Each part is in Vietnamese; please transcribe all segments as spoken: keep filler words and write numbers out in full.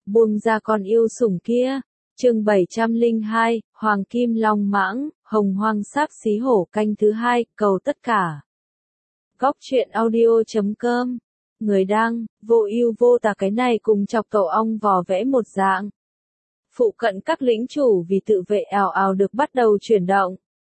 buông ra con yêu sủng kia. Chương bảy trăm lẻ hai, Hoàng Kim Long Mãng, Hồng Hoang Sáp Xí Hổ canh thứ hai, cầu tất cả. Góc truyện audio chấm com. Người đăng, vô ưu vô tà. Cái này cùng chọc tổ ong vò vẽ một dạng. Phụ cận các lĩnh chủ vì tự vệ ào ào được bắt đầu chuyển động.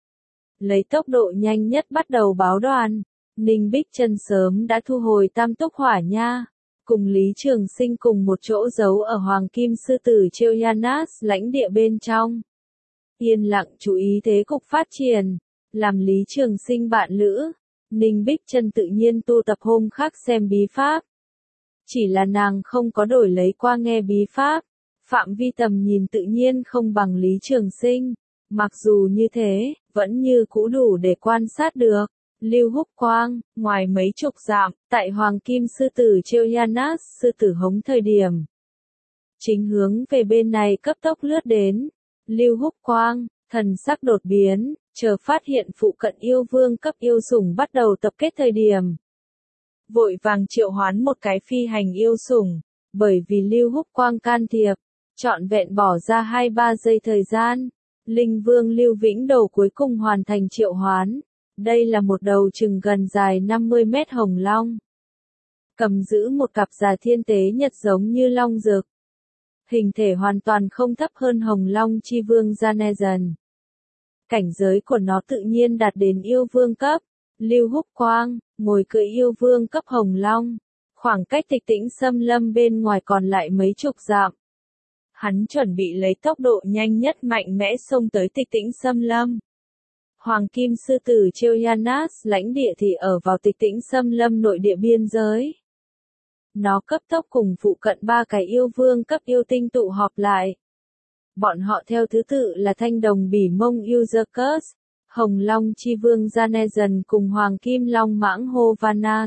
Lấy tốc độ nhanh nhất bắt đầu báo đoàn. Ninh Bích Chân sớm đã thu hồi tam túc hỏa nha. Cùng Lý Trường Sinh cùng một chỗ giấu ở Hoàng Kim Sư Tử Trêu-Yanas lãnh địa bên trong. Yên lặng chú ý thế cục phát triển. Làm Lý Trường Sinh bạn lữ. Ninh Bích Chân tự nhiên tu tập hôm khác xem bí pháp. Chỉ là nàng không có đổi lấy qua nghe bí pháp. Phạm vi tầm nhìn tự nhiên không bằng Lý Trường Sinh. Mặc dù như thế, vẫn như cũ đủ để quan sát được. Lưu Húc Quang, ngoài mấy chục dặm, tại Hoàng Kim Sư Tử Trêu-Yanas sư tử hống thời điểm. Chính hướng về bên này cấp tốc lướt đến. Lưu Húc Quang, thần sắc đột biến, chờ phát hiện phụ cận yêu vương cấp yêu sủng bắt đầu tập kết thời điểm. Vội vàng triệu hoán một cái phi hành yêu sủng, bởi vì Lưu Húc Quang can thiệp, trọn vẹn bỏ ra hai ba giây thời gian. Linh Vương Lưu Vĩnh Đầu cuối cùng hoàn thành triệu hoán. Đây là một đầu chừng gần dài năm mươi mét hồng long. Cầm giữ một cặp già thiên tế nhật giống như long dực. Hình thể hoàn toàn không thấp hơn hồng long chi vương Ganezen. Cảnh giới của nó tự nhiên đạt đến yêu vương cấp. Lưu Húc Quang, ngồi cưỡi yêu vương cấp hồng long. Khoảng cách Tịch Tĩnh Xâm Lâm bên ngoài còn lại mấy chục dặm. Hắn chuẩn bị lấy tốc độ nhanh nhất mạnh mẽ xông tới Tịch Tĩnh Xâm Lâm. Hoàng Kim Sư Tử Trêu-Yanas lãnh địa thì ở vào Tịch Tĩnh Xâm Lâm nội địa biên giới. Nó cấp tốc cùng phụ cận ba cái yêu vương cấp yêu tinh tụ họp lại. Bọn họ theo thứ tự là Thanh Đồng Bỉ Mông Uzurkus, Hồng Long Chi Vương Ganezen cùng Hoàng Kim Long Mãng Hovanas.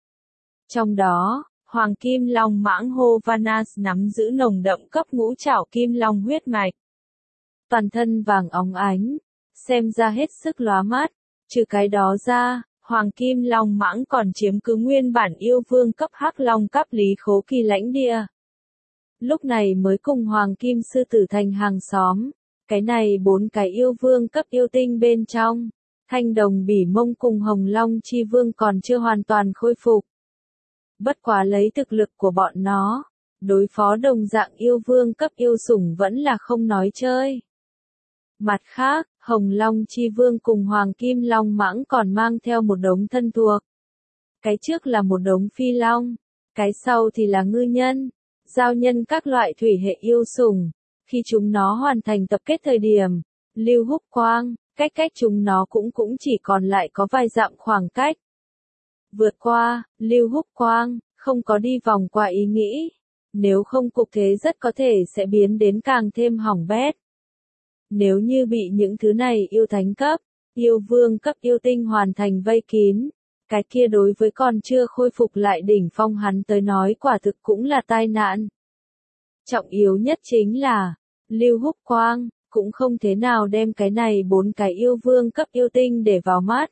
Trong đó, Hoàng Kim Long Mãng Hovanas nắm giữ nồng đậm cấp ngũ trảo kim long huyết mạch. Toàn thân vàng óng ánh, xem ra hết sức lóa mắt. Trừ cái đó ra, Hoàng Kim Long Mãng còn chiếm cứ nguyên bản yêu vương cấp hắc long cấp Lý Khố Kỳ lãnh địa. Lúc này mới cùng Hoàng Kim Sư Tử thành hàng xóm. Cái này bốn cái yêu vương cấp yêu tinh bên trong. Thanh Đồng Bỉ Mông cùng Hồng Long Chi Vương còn chưa hoàn toàn khôi phục. Bất quá lấy thực lực của bọn nó, đối phó đồng dạng yêu vương cấp yêu sủng vẫn là không nói chơi. Mặt khác, Hồng Long Chi Vương cùng Hoàng Kim Long Mãng còn mang theo một đống thân thuộc. Cái trước là một đống phi long, cái sau thì là ngư nhân, giao nhân các loại thủy hệ yêu sủng. Khi chúng nó hoàn thành tập kết thời điểm, Lưu Húc Quang, cách cách chúng nó cũng cũng chỉ còn lại có vài dặm khoảng cách. Vượt qua, Lưu Húc Quang, không có đi vòng qua ý nghĩ. Nếu không cục thế rất có thể sẽ biến đến càng thêm hỏng bét. Nếu như bị những thứ này yêu thánh cấp, yêu vương cấp yêu tinh hoàn thành vây kín, cái kia đối với còn chưa khôi phục lại đỉnh phong hắn tới nói quả thực cũng là tai nạn. Trọng yếu nhất chính là, Lưu Húc Quang, cũng không thế nào đem cái này bốn cái yêu vương cấp yêu tinh để vào mắt.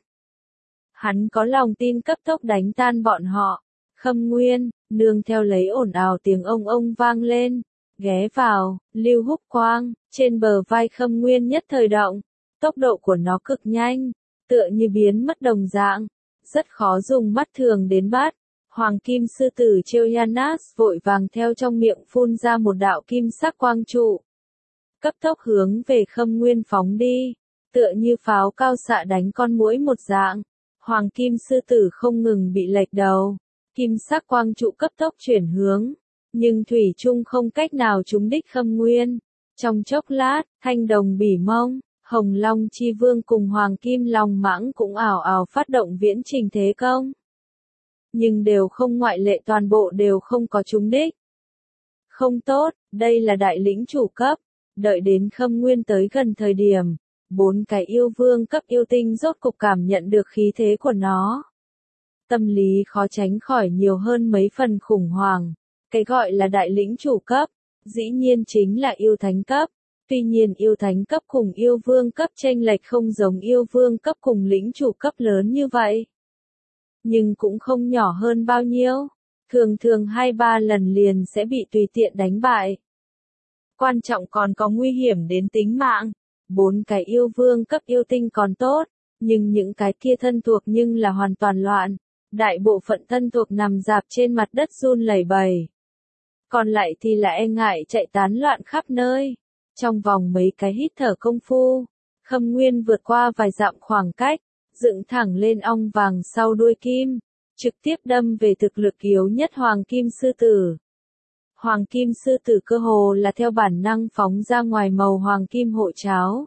Hắn có lòng tin cấp tốc đánh tan bọn họ. Khâm Nguyên, nương theo lấy ồn ào tiếng ông ông vang lên. Ghé vào, Lưu Húc Quang, trên bờ vai Khâm Nguyên nhất thời động. Tốc độ của nó cực nhanh, tựa như biến mất đồng dạng. Rất khó dùng mắt thường đến bắt. Hoàng Kim Sư Tử Trêu-Yanas vội vàng theo trong miệng phun ra một đạo kim sắc quang trụ. Cấp tốc hướng về Khâm Nguyên phóng đi. Tựa như pháo cao xạ đánh con muỗi một dạng. Hoàng Kim Sư Tử không ngừng bị lệch đầu. Kim sắc quang trụ cấp tốc chuyển hướng. Nhưng thủy chung không cách nào trúng đích Khâm Nguyên. Trong chốc lát, Thanh Đồng Bỉ Mông, Hồng Long Chi Vương cùng Hoàng Kim Long Mãng cũng ảo ảo phát động viễn trình thế công. Nhưng đều không ngoại lệ, toàn bộ đều không có trúng đích. Không tốt, đây là đại lĩnh chủ cấp. Đợi đến Khâm Nguyên tới gần thời điểm, bốn cái yêu vương cấp yêu tinh rốt cục cảm nhận được khí thế của nó. Tâm lý khó tránh khỏi nhiều hơn mấy phần khủng hoảng. Cái gọi là đại lĩnh chủ cấp, dĩ nhiên chính là yêu thánh cấp. Tuy nhiên yêu thánh cấp cùng yêu vương cấp chênh lệch không giống yêu vương cấp cùng lĩnh chủ cấp lớn như vậy. Nhưng cũng không nhỏ hơn bao nhiêu. thường thường hai ba lần liền sẽ bị tùy tiện đánh bại. Quan trọng còn có nguy hiểm đến tính mạng. Bốn cái yêu vương cấp yêu tinh còn tốt, nhưng những cái kia thân thuộc nhưng là hoàn toàn loạn. Đại bộ phận thân thuộc nằm rạp trên mặt đất run lẩy bẩy. Còn lại thì là e ngại chạy tán loạn khắp nơi. Trong vòng mấy cái hít thở công phu, Khâm Nguyên vượt qua vài dặm khoảng cách, dựng thẳng lên ong vàng sau đuôi kim, trực tiếp đâm về thực lực yếu nhất Hoàng Kim Sư Tử. Hoàng Kim Sư Tử cơ hồ là theo bản năng phóng ra ngoài màu hoàng kim hộ cháo.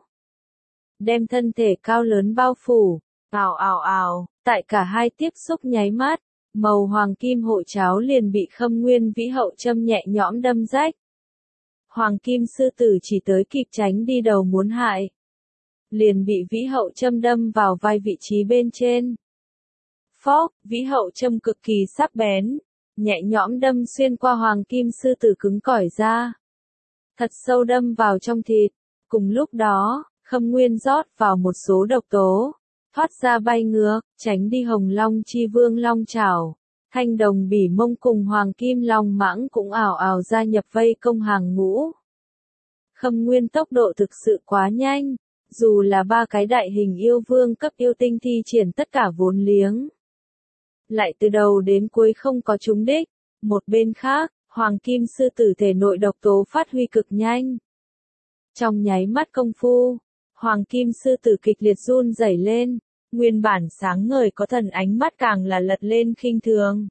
Đem thân thể cao lớn bao phủ, ào ào ào, tại cả hai tiếp xúc nháy mắt, màu hoàng kim hộ cháo liền bị Khâm Nguyên vĩ hậu châm nhẹ nhõm đâm rách. Hoàng Kim Sư Tử chỉ tới kịp tránh đi đầu muốn hại, liền bị vĩ hậu châm đâm vào vai vị trí bên trên. Phốc, vĩ hậu châm cực kỳ sắc bén, nhẹ nhõm đâm xuyên qua Hoàng Kim Sư Tử cứng cỏi da, thật sâu đâm vào trong thịt. Cùng lúc đó, Khâm Nguyên rót vào một số độc tố, thoát ra bay ngược, tránh đi Hồng Long Chi Vương long chảo. Thanh Đồng Bỉ Mông cùng Hoàng Kim Long Mãng cũng ảo ảo gia nhập vây công hàng ngũ. Khâm Nguyên tốc độ thực sự quá nhanh, dù là ba cái đại hình yêu vương cấp yêu tinh thi triển tất cả vốn liếng, lại từ đầu đến cuối không có trúng đích. Một bên khác, Hoàng Kim Sư Tử thể nội độc tố phát huy cực nhanh. Trong nháy mắt công phu, Hoàng Kim Sư Tử kịch liệt run rẩy lên, nguyên bản sáng ngời có thần ánh mắt càng là lật lên khinh thường.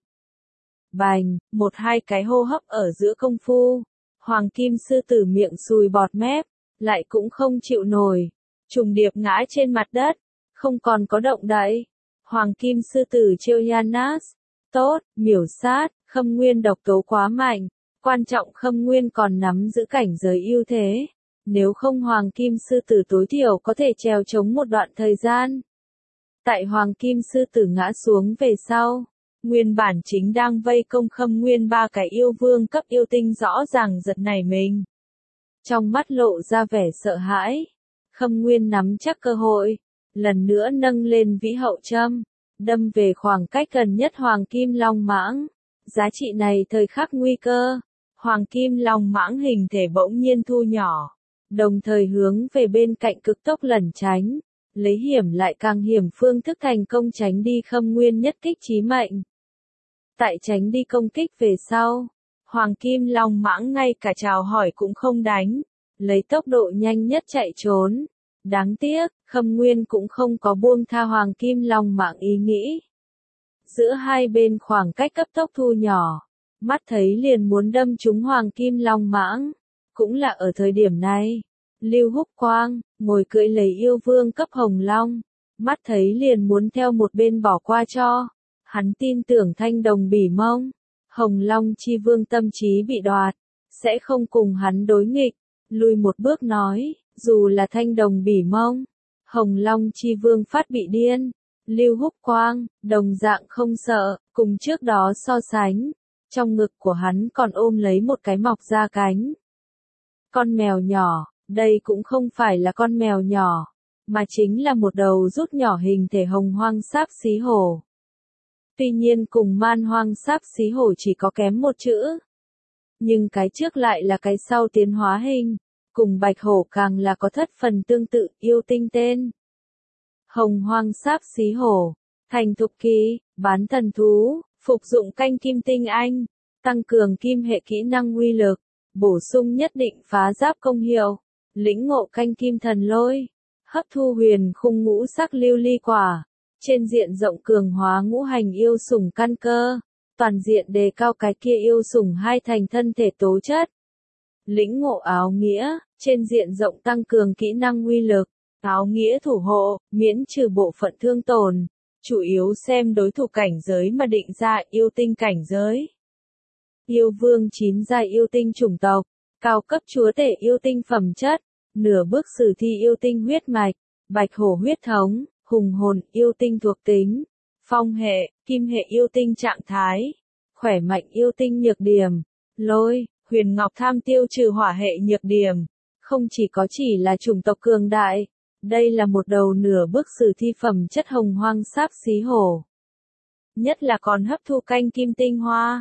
Bành, một hai cái hô hấp ở giữa công phu, Hoàng Kim Sư Tử miệng sùi bọt mép, lại cũng không chịu nổi, trùng điệp ngã trên mặt đất, không còn có động đậy. Hoàng Kim Sư Tử chiêu Yanas, tốt, miểu sát, Khâm Nguyên độc tố quá mạnh, quan trọng Khâm Nguyên còn nắm giữ cảnh giới ưu thế, nếu không Hoàng Kim Sư Tử tối thiểu có thể trèo chống một đoạn thời gian. Tại Hoàng Kim Sư Tử ngã xuống về sau, nguyên bản chính đang vây công Khâm Nguyên ba cái yêu vương cấp yêu tinh rõ ràng giật nảy mình. Trong mắt lộ ra vẻ sợ hãi, Khâm Nguyên nắm chắc cơ hội, lần nữa nâng lên vĩ hậu châm, đâm về khoảng cách gần nhất Hoàng Kim Long Mãng. Giá trị này thời khắc nguy cơ, Hoàng Kim Long Mãng hình thể bỗng nhiên thu nhỏ, đồng thời hướng về bên cạnh cực tốc lẩn tránh, lấy hiểm lại càng hiểm phương thức thành công tránh đi Khâm Nguyên nhất kích chí mệnh. Tại tránh đi công kích về sau, Hoàng Kim Long Mãng ngay cả chào hỏi cũng không đánh, lấy tốc độ nhanh nhất chạy trốn. Đáng tiếc, Khâm Nguyên cũng không có buông tha Hoàng Kim Long Mãng ý nghĩ. Giữa hai bên khoảng cách cấp tốc thu nhỏ, mắt thấy liền muốn đâm trúng Hoàng Kim Long Mãng. Cũng là ở thời điểm này, Lưu Húc Quang, ngồi cưỡi lấy yêu vương cấp Hồng Long, mắt thấy liền muốn theo một bên bỏ qua cho. Hắn tin tưởng Thanh Đồng Bỉ Mông, Hồng Long Chi Vương tâm trí bị đoạt, sẽ không cùng hắn đối nghịch, lùi một bước nói, dù là Thanh Đồng Bỉ Mông, Hồng Long Chi Vương phát bị điên, Lưu Húc Quang, đồng dạng không sợ, cùng trước đó so sánh, trong ngực của hắn còn ôm lấy một cái mọc ra cánh. Con mèo nhỏ, đây cũng không phải là con mèo nhỏ, mà chính là một đầu rút nhỏ hình thể hồng hoang sáp xí hổ. Tuy nhiên cùng man hoang sáp xí hổ chỉ có kém một chữ. Nhưng cái trước lại là cái sau tiến hóa hình, cùng bạch hổ càng là có thất phần tương tự, yêu tinh tên. Hồng hoang sáp xí hổ, thành thục kỳ, bán thần thú, phục dụng canh kim tinh anh, tăng cường kim hệ kỹ năng uy lực, bổ sung nhất định phá giáp công hiệu, lĩnh ngộ canh kim thần lôi, hấp thu huyền khung ngũ sắc lưu ly quả. Trên diện rộng cường hóa ngũ hành yêu sủng căn cơ, toàn diện đề cao cái kia yêu sủng hai thành thân thể tố chất. Lĩnh ngộ áo nghĩa, trên diện rộng tăng cường kỹ năng uy lực, áo nghĩa thủ hộ, miễn trừ bộ phận thương tổn, chủ yếu xem đối thủ cảnh giới mà định ra yêu tinh cảnh giới. Yêu vương chín giai yêu tinh chủng tộc, cao cấp chúa tể yêu tinh phẩm chất, nửa bước sử thi yêu tinh huyết mạch, bạch hổ huyết thống. Hùng hồn, yêu tinh thuộc tính, phong hệ, kim hệ yêu tinh trạng thái, khỏe mạnh yêu tinh nhược điểm, lôi, huyền ngọc tham tiêu trừ hỏa hệ nhược điểm, không chỉ có chỉ là chủng tộc cường đại, đây là một đầu nửa bước sử thi phẩm chất hồng hoang sáp xí hổ. Nhất là còn hấp thu canh kim tinh hoa,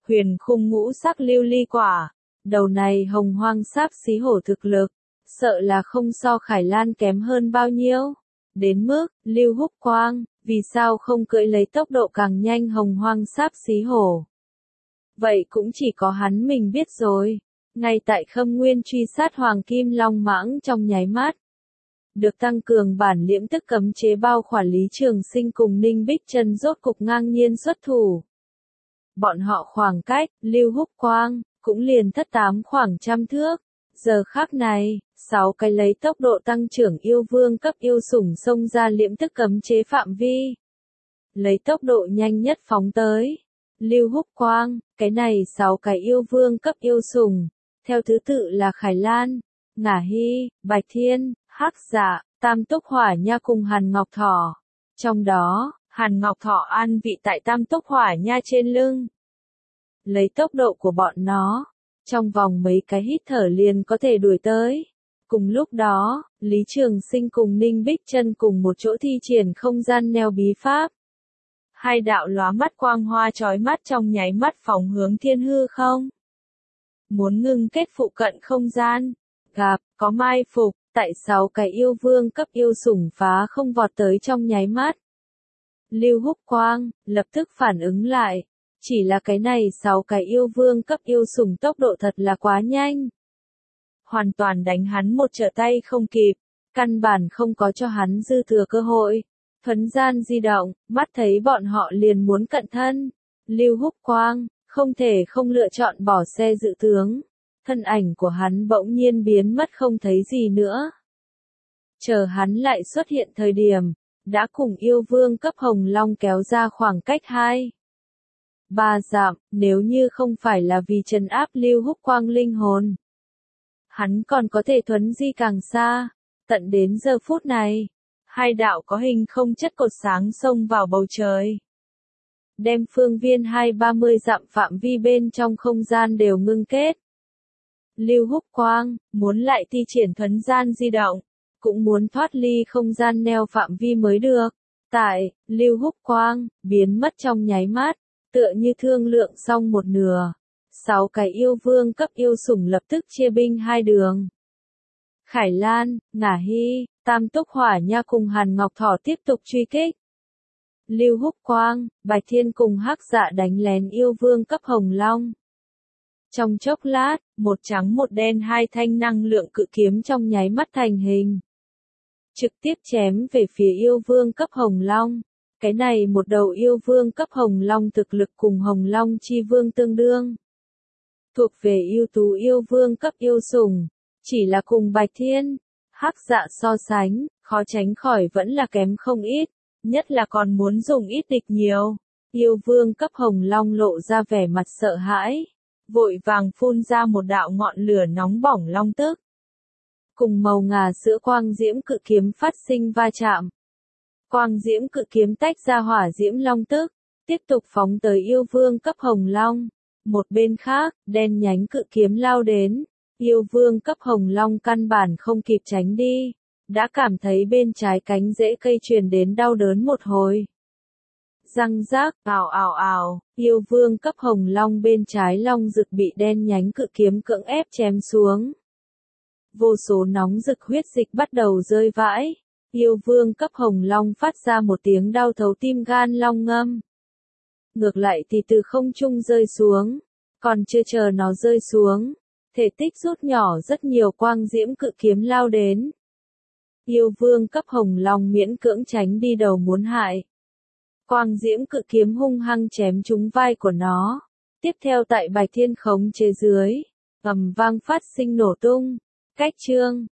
huyền khung ngũ sắc lưu ly quả. Đầu này hồng hoang sáp xí hổ thực lực, sợ là không so Khải Lan kém hơn bao nhiêu. Đến mức, Lưu Húc Quang, vì sao không cưỡi lấy tốc độ càng nhanh hồng hoang sáp xí hổ? Vậy cũng chỉ có hắn mình biết rồi. Ngay tại Khâm Nguyên truy sát Hoàng Kim Long Mãng trong nháy mắt. Được tăng cường bản liễm tức cấm chế bao khỏa Lý Trường Sinh cùng Ninh Bích Trân rốt cục ngang nhiên xuất thủ. Bọn họ khoảng cách, Lưu Húc Quang, cũng liền thất tám khoảng trăm thước. Giờ khắc này, sáu cái lấy tốc độ tăng trưởng yêu vương cấp yêu sủng xông ra liễm tức cấm chế phạm vi. Lấy tốc độ nhanh nhất phóng tới. Lưu Húc Quang, cái này sáu cái yêu vương cấp yêu sủng, theo thứ tự là Khải Lan, Ngả Hy, Bạch Thiên, Hắc Dạ, Tam Túc Hỏa Nha cùng Hàn Ngọc Thỏ. Trong đó, Hàn Ngọc Thỏ an vị tại Tam Túc Hỏa Nha trên lưng. Lấy tốc độ của bọn nó, trong vòng mấy cái hít thở liền có thể đuổi tới. Cùng lúc đó, Lý Trường Sinh cùng Ninh Bích Trân cùng một chỗ thi triển không gian neo bí pháp. Hai đạo lóa mắt quang hoa chói mắt trong nháy mắt phóng hướng thiên hư không. Muốn ngưng kết phụ cận không gian, gặp, có mai phục, tại sáu cái yêu vương cấp yêu sủng phá không vọt tới trong nháy mắt. Lưu Húc Quang, lập tức phản ứng lại. Chỉ là cái này sáu cái yêu vương cấp yêu sủng tốc độ thật là quá nhanh. Hoàn toàn đánh hắn một trở tay không kịp, căn bản không có cho hắn dư thừa cơ hội. Thuấn gian di động, mắt thấy bọn họ liền muốn cận thân. Lưu Húc Quang, không thể không lựa chọn bỏ xe dự tướng. Thân ảnh của hắn bỗng nhiên biến mất không thấy gì nữa. Chờ hắn lại xuất hiện thời điểm, đã cùng yêu vương cấp hồng long kéo ra khoảng cách hai. Ba dặm, nếu như không phải là vì trấn áp Lưu Húc Quang linh hồn. Hắn còn có thể thuấn di càng xa, tận đến giờ phút này. Hai đạo có hình không chất cột sáng xông vào bầu trời. Đem phương viên hai ba mươi dặm phạm vi bên trong không gian đều ngưng kết. Lưu Húc Quang, muốn lại thi triển thuấn gian di động, cũng muốn thoát ly không gian neo phạm vi mới được. Tại, Lưu Húc Quang, biến mất trong nháy mắt, tựa như thương lượng xong một nửa. Sáu cái yêu vương cấp yêu sủng lập tức chia binh hai đường. Khải Lan, Ngả Hy, Tam Túc Hỏa Nha cùng Hàn Ngọc Thỏ tiếp tục truy kích. Lưu Húc Quang, Bạch Thiên cùng Hắc Dạ đánh lén yêu vương cấp hồng long. Trong chốc lát, một trắng một đen hai thanh năng lượng cự kiếm trong nháy mắt thành hình. Trực tiếp chém về phía yêu vương cấp hồng long. Cái này một đầu yêu vương cấp hồng long thực lực cùng hồng long chi vương tương đương. Thuộc về yêu tú yêu vương cấp yêu sủng. Chỉ là cùng Bạch Thiên, Hắc Dạ so sánh, khó tránh khỏi vẫn là kém không ít, nhất là còn muốn dùng ít địch nhiều. Yêu vương cấp hồng long lộ ra vẻ mặt sợ hãi, vội vàng phun ra một đạo ngọn lửa nóng bỏng long tức. Cùng màu ngà sữa quang diễm cự kiếm phát sinh va chạm. Quang diễm cự kiếm tách ra hỏa diễm long tức, tiếp tục phóng tới yêu vương cấp hồng long. Một bên khác, đen nhánh cự kiếm lao đến. Yêu vương cấp hồng long căn bản không kịp tránh đi, đã cảm thấy bên trái cánh rễ cây truyền đến đau đớn một hồi. Răng rác, ào ào ào, yêu vương cấp hồng long bên trái long rực bị đen nhánh cự kiếm cưỡng ép chém xuống. Vô số nóng rực huyết dịch bắt đầu rơi vãi, yêu vương cấp hồng long phát ra một tiếng đau thấu tim gan long ngâm. Ngược lại thì từ không trung rơi xuống, còn chưa chờ nó rơi xuống. Thể tích rút nhỏ rất nhiều quang diễm cự kiếm lao đến. Yêu vương cấp hồng long miễn cưỡng tránh đi đầu muốn hại. Quang diễm cự kiếm hung hăng chém trúng vai của nó. Tiếp theo tại Bạch Thiên khống chế dưới, ầm vang phát sinh nổ tung. Cách chương